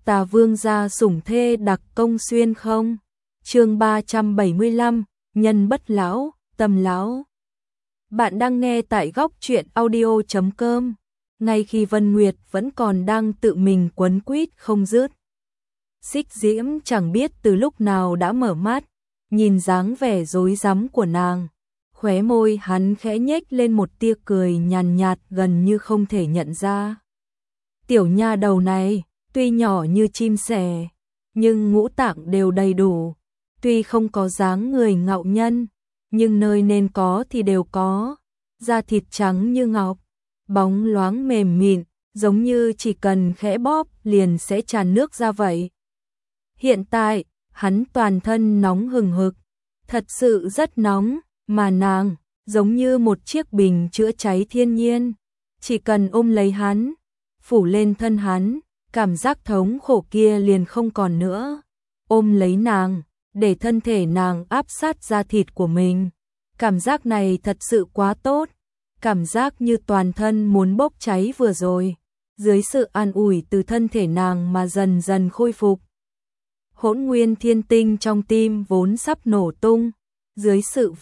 Tà Vương gia sủng thê đặc công xuyên không? Chương 375, nhân bất lão, tâm lão. Bạn đang nghe tại góc truyện audio.com. Ngay khi Vân Nguyệt vẫn còn đang tự mình quấn quýt không dứt, Xích Diễm chẳng biết từ lúc nào đã mở mắt, nhìn dáng vẻ rối rắm của nàng, khóe môi hắn khẽ nhếch lên một tia cười nhàn nhạt gần như không thể nhận ra. Tiểu nha đầu này, tuy nhỏ như chim sẻ, nhưng ngũ tạng đều đầy đủ, tuy không có dáng người ngạo nhân, nhưng nơi nên có thì đều có, da thịt trắng như ngọc, bóng loáng mềm mịn, giống như chỉ cần khẽ bóp liền sẽ tràn nước ra vậy. Hiện tại, hắn toàn thân nóng hừng hực, thật sự rất nóng, mà nàng, giống như một chiếc bình chữa cháy thiên nhiên, chỉ cần ôm lấy hắn, phủ lên thân hắn, cảm giác thống khổ kia liền không còn nữa. Ôm lấy nàng, để thân thể nàng áp sát da thịt của mình. Cảm giác này thật sự quá tốt, cảm giác như toàn thân muốn bốc cháy vừa rồi, dưới sự an ủi từ thân thể nàng mà dần dần khôi phục. Hỗn nguyên thiên tinh trong tim vốn sắp nổ tung, dưới sự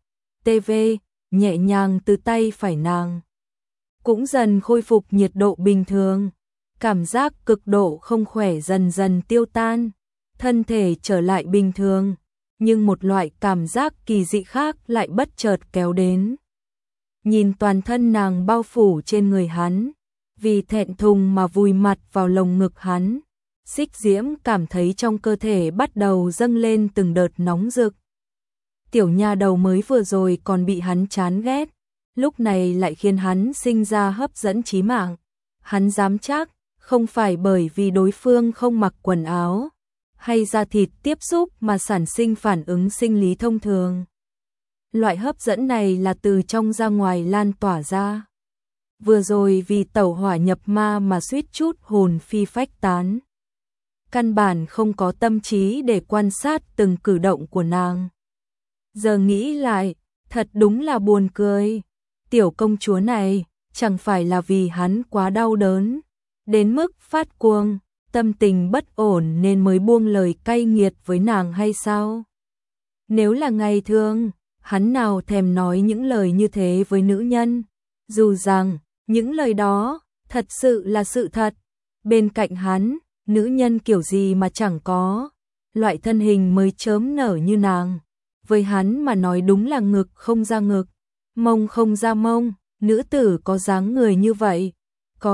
TV nhẹ nhàng từ tay phải nàng, cũng dần khôi phục nhiệt độ bình thường. Cảm giác cực độ không khỏe dần dần tiêu tan, thân thể trở lại bình thường, nhưng một loại cảm giác kỳ dị khác lại bất chợt kéo đến. Nhìn toàn thân nàng bao phủ trên người hắn, vì thẹn thùng mà vùi mặt vào lồng ngực hắn, Xích Diễm cảm thấy trong cơ thể bắt đầu dâng lên từng đợt nóng rực. Tiểu nha đầu mới vừa rồi còn bị hắn chán ghét, lúc này lại khiến hắn sinh ra hấp dẫn chí mạng. Hắn dám chắc, không phải bởi vì đối phương không mặc quần áo hay da thịt tiếp xúc mà sản sinh phản ứng sinh lý thông thường. Loại hấp dẫn này là từ trong ra ngoài lan tỏa ra. Vừa rồi vì tẩu hỏa nhập ma mà suýt chút hồn phi phách tán, căn bản không có tâm trí để quan sát từng cử động của nàng. Giờ nghĩ lại, thật đúng là buồn cười. Tiểu công chúa này, chẳng phải là vì hắn quá đau đớn, đến mức phát cuồng, tâm tình bất ổn nên mới buông lời cay nghiệt với nàng hay sao? Nếu là ngày thường, hắn nào thèm nói những lời như thế với nữ nhân, dù rằng những lời đó thật sự là sự thật. Bên cạnh hắn, nữ nhân kiểu gì mà chẳng có, loại thân hình mới chớm nở như nàng, với hắn mà nói đúng là ngực không ra ngực, mông không ra mông. Nữ tử có dáng người như vậy, có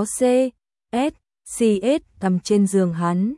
CS cầm trên giường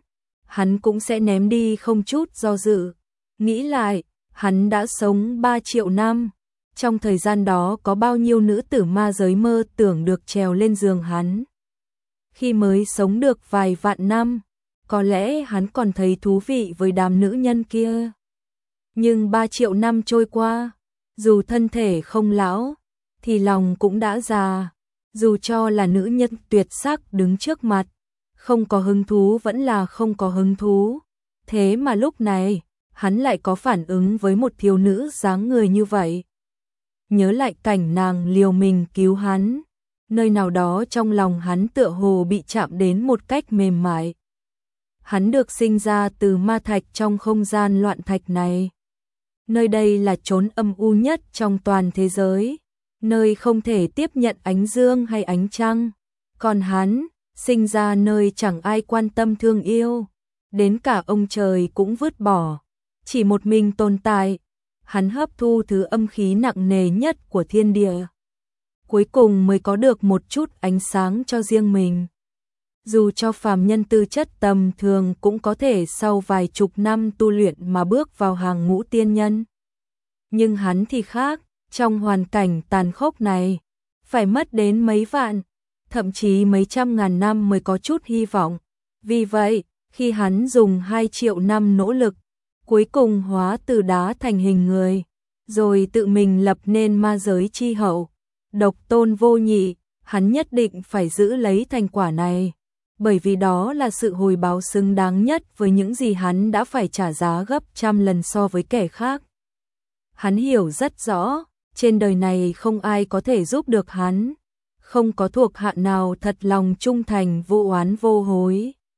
hắn cũng sẽ ném đi không chút do dự. Nghĩ lại, hắn đã sống 3 triệu năm, trong thời gian đó có bao nhiêu nữ tử ma giới mơ tưởng được trèo lên giường hắn. Khi mới sống được vài vạn năm, có lẽ hắn còn thấy thú vị với đám nữ nhân kia. Nhưng 3 triệu năm trôi qua, dù thân thể không lão, thì lòng cũng đã già, dù cho là nữ nhân tuyệt sắc đứng trước mặt, không có hứng thú vẫn là không có hứng thú. Thế mà lúc này, hắn lại có phản ứng với một thiếu nữ dáng người như vậy. Nhớ lại cảnh nàng liều mình cứu hắn, nơi nào đó trong lòng hắn tựa hồ bị chạm đến một cách mềm mại. Hắn được sinh ra từ ma thạch trong không gian loạn thạch này. Nơi đây là chốn âm u nhất trong toàn thế giới, nơi không thể tiếp nhận ánh dương hay ánh trăng. Còn hắn, sinh ra nơi chẳng ai quan tâm thương yêu, đến cả ông trời cũng vứt bỏ, chỉ một mình tồn tại. Hắn hấp thu thứ âm khí nặng nề nhất của thiên địa, cuối cùng mới có được một chút ánh sáng cho riêng mình. Dù cho phàm nhân tư chất tầm thường cũng có thể sau vài chục năm tu luyện mà bước vào hàng ngũ tiên nhân. Nhưng hắn thì khác, trong hoàn cảnh tàn khốc này, phải mất đến mấy vạn, thậm chí mấy trăm ngàn năm mới có chút hy vọng. Vì vậy, khi hắn dùng 2 triệu năm nỗ lực, cuối cùng hóa từ đá thành hình người, rồi tự mình lập nên ma giới chi hậu, độc tôn vô nhị, hắn nhất định phải giữ lấy thành quả này, bởi vì đó là sự hồi báo xứng đáng nhất với những gì hắn đã phải trả giá gấp trăm lần so với kẻ khác. Hắn hiểu rất rõ, trên đời này không ai có thể giúp được hắn, không có thuộc hạ nào thật lòng trung thành vô oán vô hối.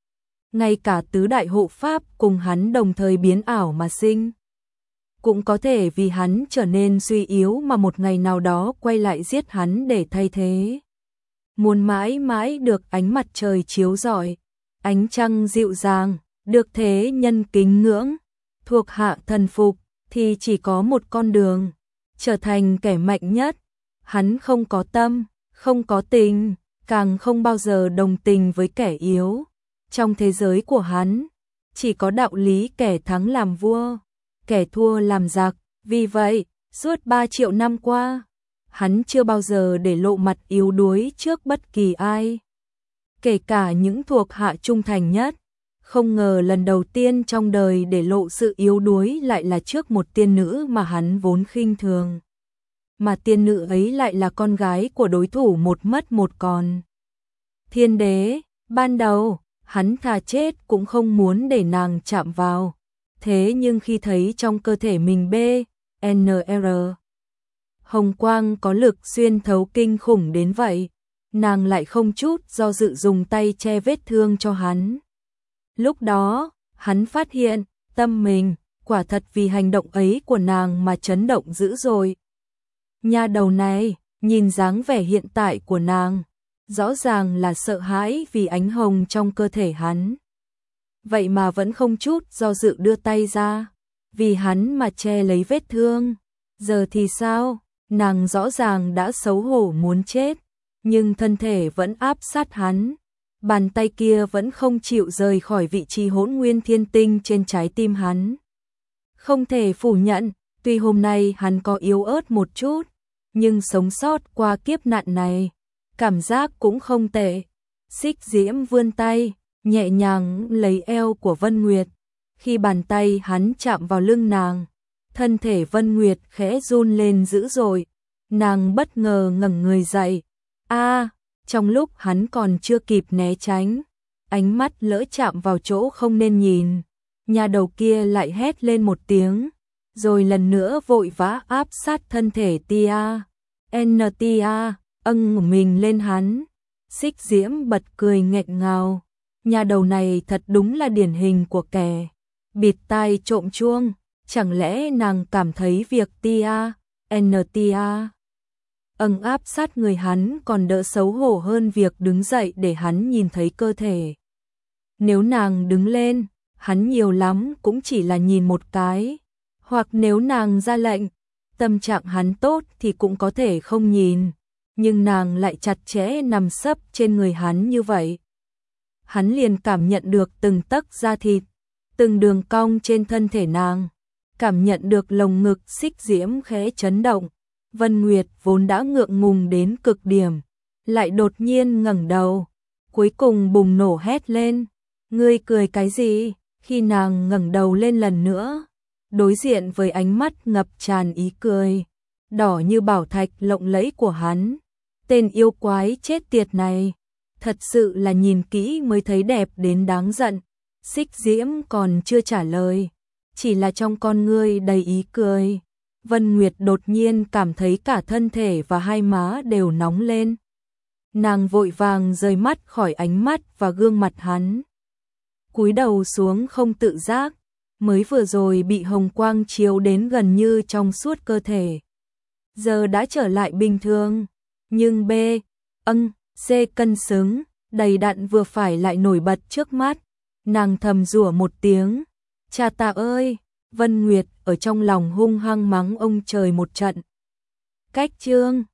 ngay cả tứ đại hộ pháp cùng hắn đồng thời biến ảo mà sinh. Cũng có thể vì hắn trở nên suy yếu mà một ngày nào đó quay lại giết hắn để thay thế. Muốn mãi mãi được ánh mặt trời chiếu rọi, ánh trăng dịu dàng, được thế nhân kính ngưỡng, thuộc hạ thần phục, thì chỉ có một con đường, trở thành kẻ mạnh nhất. Hắn không có tâm, không có tình, càng không bao giờ đồng tình với kẻ yếu. Trong thế giới của hắn, chỉ có đạo lý kẻ thắng làm vua, kẻ thua làm giặc. Vì vậy, suốt 3 triệu năm qua, hắn chưa bao giờ để lộ mặt yếu đuối trước bất kỳ ai, kể cả những thuộc hạ trung thành nhất. Không ngờ lần đầu tiên trong đời để lộ sự yếu đuối lại là trước một tiên nữ mà hắn vốn khinh thường. Mà tiên nữ ấy lại là con gái của đối thủ một mất một còn. Thiên đế, ban đầu, hắn thà chết cũng không muốn để nàng chạm vào. Thế nhưng khi thấy trong cơ thể mình BNR hồng quang có lực xuyên thấu kinh khủng đến vậy, nàng lại không chút do dự dùng tay che vết thương cho hắn. Lúc đó, hắn phát hiện, tâm mình, quả thật vì hành động ấy của nàng mà chấn động dữ dội. Nha đầu này, nhìn dáng vẻ hiện tại của nàng, rõ ràng là sợ hãi vì ánh hồng trong cơ thể hắn. Vậy mà vẫn không chút do dự đưa tay ra, vì hắn mà che lấy vết thương. Giờ thì sao? Nàng rõ ràng đã xấu hổ muốn chết, nhưng thân thể vẫn áp sát hắn. Bàn tay kia vẫn không chịu rời khỏi vị trí hỗn nguyên thiên tinh trên trái tim hắn. Không thể phủ nhận, tuy hôm nay hắn có yếu ớt một chút, nhưng sống sót qua kiếp nạn này, cảm giác cũng không tệ. Xích Diễm vươn tay, nhẹ nhàng lấy eo của Vân Nguyệt. Khi bàn tay hắn chạm vào lưng nàng, thân thể Vân Nguyệt khẽ run lên dữ dội. Nàng bất ngờ ngẩng người dậy. Trong lúc hắn còn chưa kịp né tránh, ánh mắt lỡ chạm vào chỗ không nên nhìn, nhà đầu kia lại hét lên một tiếng, rồi lần nữa vội vã áp sát thân thể Tia, mình lên hắn. Xích Diễm bật cười nghẹn ngào, nhà đầu này thật đúng là điển hình của kẻ bịt tai trộm chuông. Chẳng lẽ nàng cảm thấy việc Tia áp sát người hắn còn đỡ xấu hổ hơn việc đứng dậy để hắn nhìn thấy cơ thể. Nếu nàng đứng lên, hắn nhiều lắm cũng chỉ là nhìn một cái, hoặc nếu nàng ra lệnh, tâm trạng hắn tốt thì cũng có thể không nhìn, nhưng nàng lại chặt chẽ nằm sấp trên người hắn như vậy. Hắn liền cảm nhận được từng tấc da thịt, từng đường cong trên thân thể nàng, cảm nhận được lồng ngực Xích Diễm khẽ chấn động. Vân Nguyệt vốn đã ngượng ngùng đến cực điểm, lại đột nhiên ngẩng đầu, cuối cùng bùng nổ hét lên. Ngươi cười cái gì? Khi nàng ngẩng đầu lên lần nữa, đối diện với ánh mắt ngập tràn ý cười, đỏ như bảo thạch lộng lẫy của hắn. Tên yêu quái chết tiệt này, thật sự là nhìn kỹ mới thấy đẹp đến đáng giận. Xích Diễm còn chưa trả lời, chỉ là trong con ngươi đầy ý cười. Vân Nguyệt đột nhiên cảm thấy cả thân thể và hai má đều nóng lên. Nàng vội vàng rời mắt khỏi ánh mắt và gương mặt hắn, cúi đầu xuống không tự giác, mới vừa rồi bị hồng quang chiếu đến gần như trong suốt cơ thể, giờ đã trở lại bình thường, nhưng C cân xứng, đầy đặn vừa phải lại nổi bật trước mắt. Nàng thầm rủa một tiếng, cha ta ơi! Vân Nguyệt ở trong lòng hung hăng mắng ông trời một trận. Cách chương